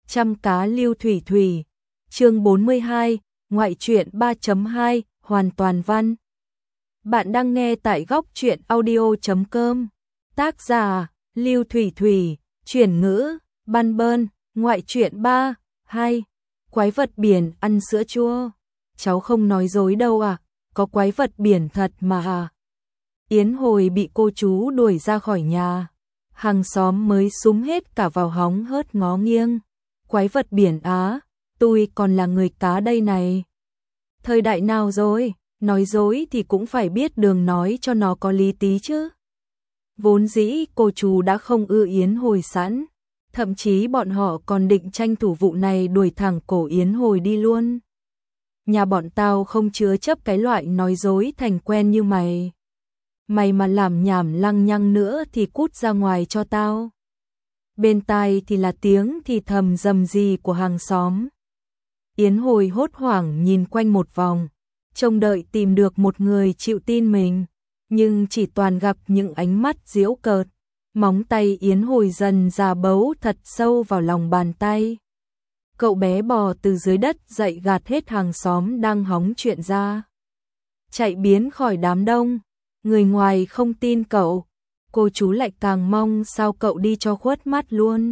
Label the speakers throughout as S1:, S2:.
S1: Trăm cá lưu thủy thủy. Chương 42, ngoại truyện 3.2, hoàn toàn văn. Bạn đang nghe tại góc truyện audio.com. Tác giả Lưu Thủy Thủy, chuyển ngữ Ban Bơn, ngoại truyện 3, 2. Quái vật biển ăn sữa chua. Cháu không nói dối đâu à, có quái vật biển thật mà à. Yến Hồi bị cô chú đuổi ra khỏi nhà. Hàng xóm mới súm hết cả vào hóng hớt ngó nghiêng. Quái vật biển á, tôi còn là người cá đây này. Thời đại nào rồi, nói dối thì cũng phải biết đường nói cho nó có lý tí chứ. Vốn dĩ cô chú đã không ưa Yến Hồi sẵn, thậm chí bọn họ còn định tranh thủ vụ này đuổi thẳng cổ Yến Hồi đi luôn. Nhà bọn tao không chứa chấp cái loại nói dối thành quen như mày. Mày mà làm nhảm lăng nhăng nữa thì cút ra ngoài cho tao. Bên tai thì là tiếng thì thầm rầm rì của hàng xóm. Yến Hồi hốt hoảng nhìn quanh một vòng, trông đợi tìm được một người chịu tin mình, nhưng chỉ toàn gặp những ánh mắt giễu cợt. Móng tay Yến Hồi dần già bấu thật sâu vào lòng bàn tay. Cậu bé bò từ dưới đất dậy gạt hết hàng xóm đang hóng chuyện ra. Chạy biến khỏi đám đông, người ngoài không tin cậu, cô chú lại càng mong sao cậu đi cho khuất mắt luôn.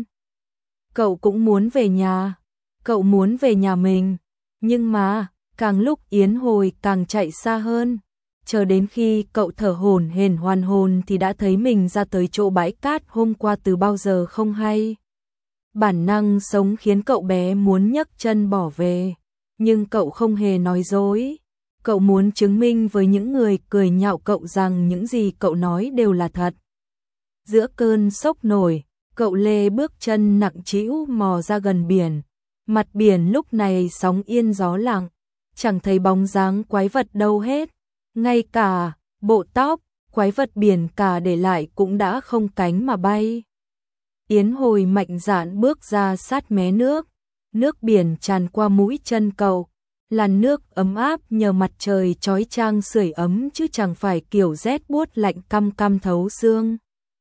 S1: Cậu cũng muốn về nhà, cậu muốn về nhà mình, nhưng mà càng lúc Yến Hồi càng chạy xa hơn, chờ đến khi cậu thở hổn hển hoàn hồn thì đã thấy mình ra tới chỗ bãi cát hôm qua từ bao giờ không hay. Bản năng sống khiến cậu bé muốn nhấc chân bỏ về, nhưng cậu không hề nói dối. Cậu muốn chứng minh với những người cười nhạo cậu rằng những gì cậu nói đều là thật. Giữa cơn sốc nổi, cậu lê bước chân nặng trĩu mò ra gần biển. Mặt biển lúc này sóng yên gió lặng, chẳng thấy bóng dáng quái vật đâu hết. Ngay cả bộ tóc quái vật biển cả để lại cũng đã không cánh mà bay. Yến Hồi mạnh dạn bước ra sát mé nước. Nước biển tràn qua mũi chân cậu, làn nước ấm áp nhờ mặt trời chói chang sưởi ấm chứ chẳng phải kiểu rét buốt lạnh căm căm thấu xương.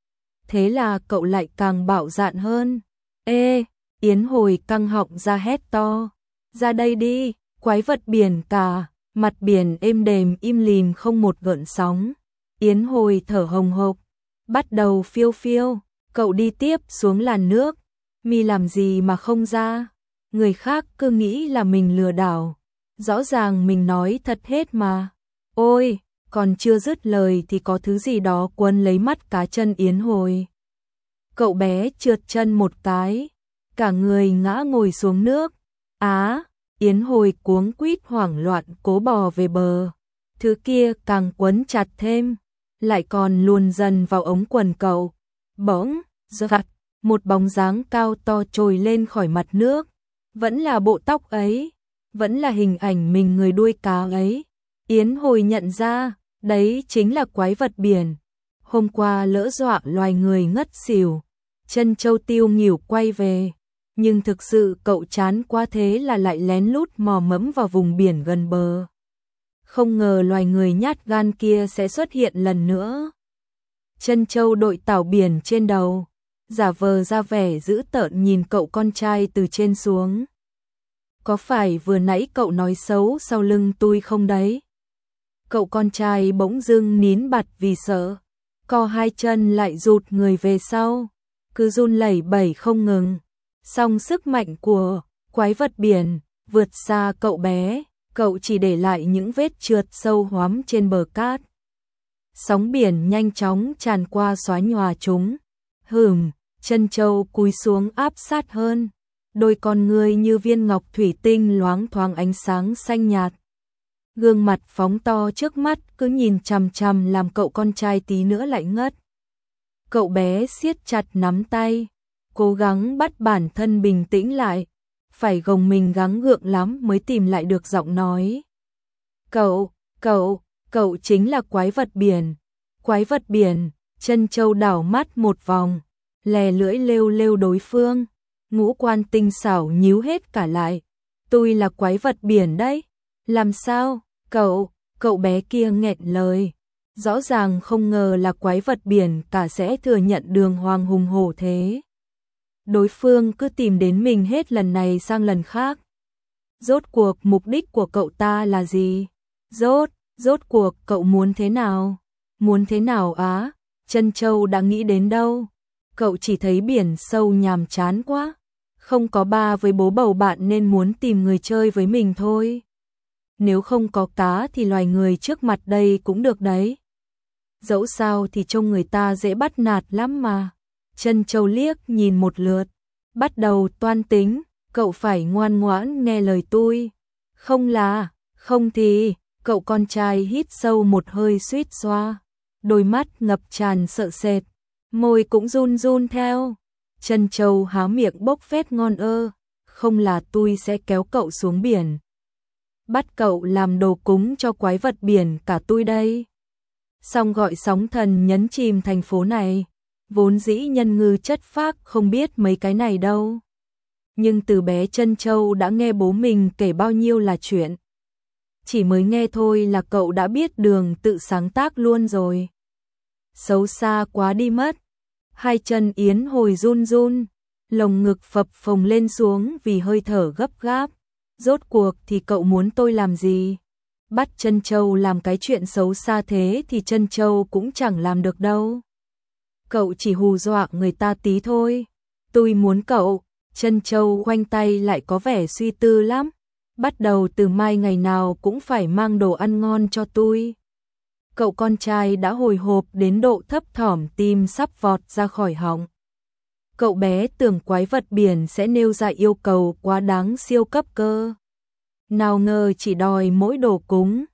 S1: Thế là cậu lại càng bạo dạn hơn. Ê, Yến Hồi căng họng ra hét to. Ra đây đi, quái vật biển cả. Mặt biển êm đềm im lìm không một gợn sóng. Yến Hồi thở hồng hộc, bắt đầu phiêu phiêu. Cậu đi tiếp xuống làn nước. Mi làm gì mà không ra? Người khác cứ nghĩ là mình lừa đảo. Rõ ràng mình nói thật hết mà. Ôi, còn chưa dứt lời thì có thứ gì đó quấn lấy mắt cá chân Yến Hồi. Cậu bé trượt chân một cái, cả người ngã ngồi xuống nước. Á, Yến Hồi cuống quýt hoảng loạn cố bò về bờ. Thứ kia càng quấn chặt thêm, lại còn luồn dần vào ống quần cậu. Bỗng, giật, một bóng dáng cao to trồi lên khỏi mặt nước. Vẫn là bộ tóc ấy, vẫn là hình ảnh mình người đuôi cá ấy. Yến Hồi nhận ra, đấy chính là quái vật biển. Hôm qua lỡ dọa loài người ngất xỉu, chân châu tiêu nghỉu quay về. Nhưng thực sự cậu chán quá thế là lại lén lút mò mẫm vào vùng biển gần bờ. Không ngờ loài người nhát gan kia sẽ xuất hiện lần nữa. Chân châu đội tảo biển trên đầu, giả vờ ra vẻ dữ tợn nhìn cậu con trai từ trên xuống. Có phải vừa nãy cậu nói xấu sau lưng tôi không đấy? Cậu con trai bỗng dưng nín bặt vì sợ, co hai chân lại rụt người về sau, cứ run lẩy bẩy không ngừng. Song sức mạnh của quái vật biển vượt xa cậu bé, cậu chỉ để lại những vết trượt sâu hoắm trên bờ cát. Sóng biển nhanh chóng tràn qua xóa nhòa chúng. Chân châu cúi xuống áp sát hơn. Đôi con ngươi như viên ngọc thủy tinh loáng thoáng ánh sáng xanh nhạt. Gương mặt phóng to trước mắt cứ nhìn chằm chằm làm cậu con trai tí nữa lại ngất. Cậu bé siết chặt nắm tay, cố gắng bắt bản thân bình tĩnh lại, phải gồng mình gắng gượng lắm mới tìm lại được giọng nói. Cậu chính là quái vật biển. Quái vật biển, chân châu đảo mắt một vòng, lè lưỡi lêu lêu đối phương, ngũ quan tinh xảo nhíu hết cả lại. Tôi là quái vật biển đấy. Làm sao? Cậu bé kia nghẹn lời. Rõ ràng không ngờ là quái vật biển cả sẽ thừa nhận đường hoàng hùng hổ thế. Đối phương cứ tìm đến mình hết lần này sang lần khác. Rốt cuộc mục đích của cậu ta là gì? Rốt cuộc cậu muốn thế nào? Muốn thế nào á? Trân Châu đã nghĩ đến đâu? Cậu chỉ thấy biển sâu nhàm chán quá. Không có ba với bố bầu bạn nên muốn tìm người chơi với mình thôi. Nếu không có cá thì loài người trước mặt đây cũng được đấy. Dẫu sao thì trông người ta dễ bắt nạt lắm mà. Trân Châu liếc nhìn một lượt, bắt đầu toan tính, cậu phải ngoan ngoãn nghe lời tôi. Không thì, cậu con trai hít sâu một hơi suýt xoa, đôi mắt ngập tràn sợ sệt, môi cũng run run theo. Trân Châu há miệng bốc phét ngon ơ, không là tôi sẽ kéo cậu xuống biển. Bắt cậu làm đồ cúng cho quái vật biển cả tôi đây. Xong gọi sóng thần nhấn chìm thành phố này. Vốn dĩ nhân ngư chất phác không biết mấy cái này đâu. Nhưng từ bé Trân Châu đã nghe bố mình kể bao nhiêu là chuyện. Chỉ mới nghe thôi là cậu đã biết đường tự sáng tác luôn rồi. Xấu xa quá đi mất. Hai chân Yến Hồi run run, lồng ngực phập phồng lên xuống vì hơi thở gấp gáp. Rốt cuộc thì cậu muốn tôi làm gì? Bắt Trân Châu làm cái chuyện xấu xa thế thì Trân Châu cũng chẳng làm được đâu. Cậu chỉ hù dọa người ta tí thôi. Tôi muốn cậu. Trân Châu khoanh tay lại có vẻ suy tư lắm. Bắt đầu từ mai ngày nào cũng phải mang đồ ăn ngon cho tôi. Cậu con trai đã hồi hộp đến độ thấp thỏm tim sắp vọt ra khỏi họng. Cậu bé tưởng quái vật biển sẽ nêu ra yêu cầu quá đáng siêu cấp cơ. Nào ngờ chỉ đòi mỗi đồ cúng.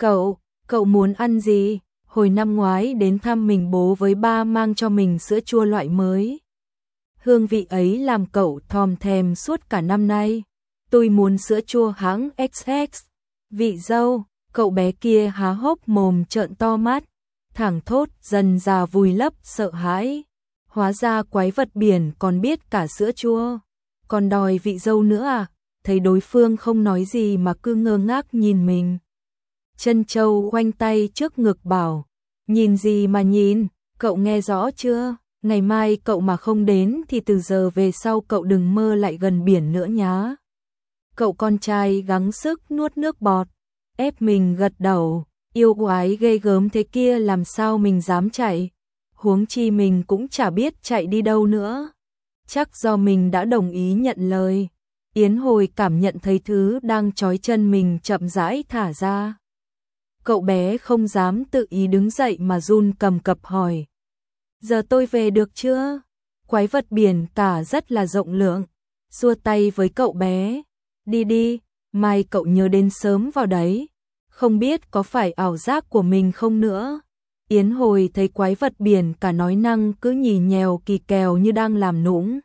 S1: Cậu muốn ăn gì? Hồi năm ngoái đến thăm mình bố với ba mang cho mình sữa chua loại mới. Hương vị ấy làm cậu thòm thèm suốt cả năm nay. Tôi muốn sữa chua hãng XX. Vị dâu, cậu bé kia há hốc mồm trợn to mắt, thẳng thốt dần dà vùi lấp sợ hãi. Hóa ra quái vật biển còn biết cả sữa chua, còn đòi vị dâu nữa à? Thấy đối phương không nói gì mà cứ ngơ ngác nhìn mình. Trân Châu khoanh tay trước ngực bảo, nhìn gì mà nhìn, cậu nghe rõ chưa? Ngày mai cậu mà không đến thì từ giờ về sau cậu đừng mơ lại gần biển nữa nhá. Cậu con trai gắng sức nuốt nước bọt, ép mình gật đầu, yêu quái ghê gớm thế kia làm sao mình dám chạy, huống chi mình cũng chả biết chạy đi đâu nữa. Chắc do mình đã đồng ý nhận lời. Yến Hồi cảm nhận thấy thứ đang trói chân mình chậm rãi thả ra. Cậu bé không dám tự ý đứng dậy mà run cầm cập hỏi. Giờ tôi về được chưa? Quái vật biển cả rất là rộng lượng, xua tay với cậu bé. Đi đi, mai cậu nhớ đến sớm vào đấy. Không biết có phải ảo giác của mình không nữa. Yến Hồi thấy quái vật biển cả nói năng cứ nhì nhèo kỳ kèo như đang làm nũng.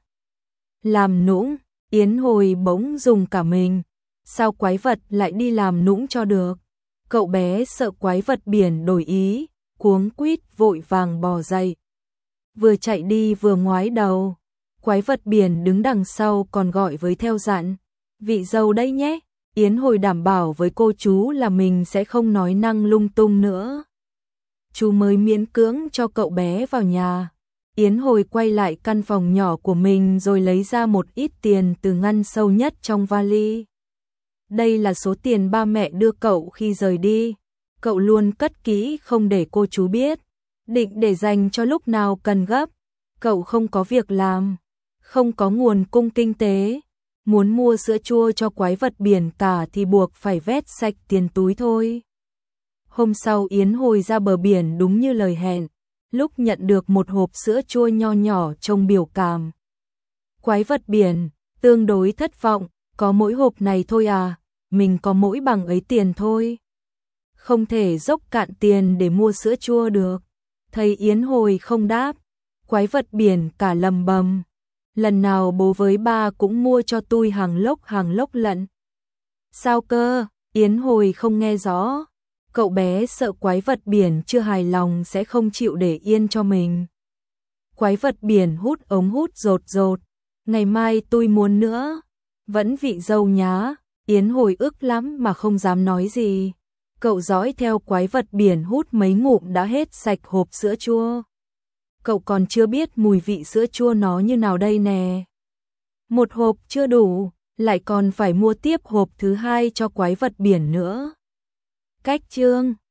S1: Làm nũng, Yến Hồi bỗng dùng cả mình. Sao quái vật lại đi làm nũng cho được? Cậu bé sợ quái vật biển đổi ý, cuống quýt vội vàng bò dậy. Vừa chạy đi vừa ngoái đầu. Quái vật biển đứng đằng sau còn gọi với theo dặn. Vị dâu đây nhé. Yến Hồi đảm bảo với cô chú là mình sẽ không nói năng lung tung nữa. Chú mới miễn cưỡng cho cậu bé vào nhà. Yến Hồi quay lại căn phòng nhỏ của mình rồi lấy ra một ít tiền từ ngăn sâu nhất trong vali. Đây là số tiền ba mẹ đưa cậu khi rời đi. Cậu luôn cất kỹ không để cô chú biết. Định để dành cho lúc nào cần gấp. Cậu không có việc làm, không có nguồn cung kinh tế. Muốn mua sữa chua cho quái vật biển cả thì buộc phải vét sạch tiền túi thôi. Hôm sau Yến Hồi ra bờ biển đúng như lời hẹn. Lúc nhận được một hộp sữa chua nho nhỏ trông biểu cảm. Quái vật biển, tương đối thất vọng, có mỗi hộp này thôi à, mình có mỗi bằng ấy tiền thôi. Không thể dốc cạn tiền để mua sữa chua được. Thấy Yến Hồi không đáp, quái vật biển cả lầm bầm. Lần nào bố với ba cũng mua cho tôi hàng lốc lận. Sao cơ? Yến Hồi không nghe rõ. Cậu bé sợ quái vật biển chưa hài lòng sẽ không chịu để yên cho mình. Quái vật biển hút ống hút rột rột. Ngày mai tôi muốn nữa. Vẫn vị dâu nhá. Yến Hồi ức lắm mà không dám nói gì. Cậu dõi theo quái vật biển hút mấy ngụm đã hết sạch hộp sữa chua. Cậu còn chưa biết mùi vị sữa chua nó như nào đây nè. Một hộp chưa đủ, lại còn phải mua tiếp hộp thứ hai cho quái vật biển nữa. Cách chương